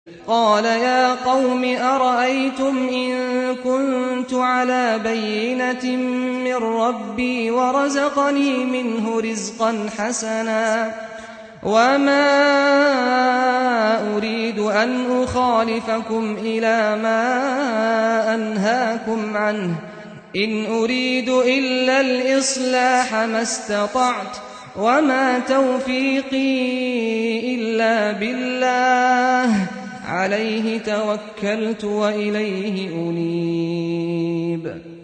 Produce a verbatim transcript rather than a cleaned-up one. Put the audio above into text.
قَالَ يَا قَوْمِ أَرَأَيْتُمْ إِن كُنتُ عَلَىٰ بَيِّنَةٍ مِّن رَّبِّي وَرَزَقَنِي مِنْهُ رِزْقًا حَسَنًا وَمَا أُرِيدُ أَنْ أُخَالِفَكُمْ إِلَىٰ مَا أَنْهَاكُمْ عَنْهُ ۚ إِنْ أُرِيدُ إِلَّا الْإِصْلَاحَ مَا اسْتَطَعْتُ ۚ وَمَا تَوْفِيقِي إِلَّا بِاللَّهِ ۚ عَلَيْهِ تَوَكَّلْتُ وَإِلَيْهِ أُنِيبُ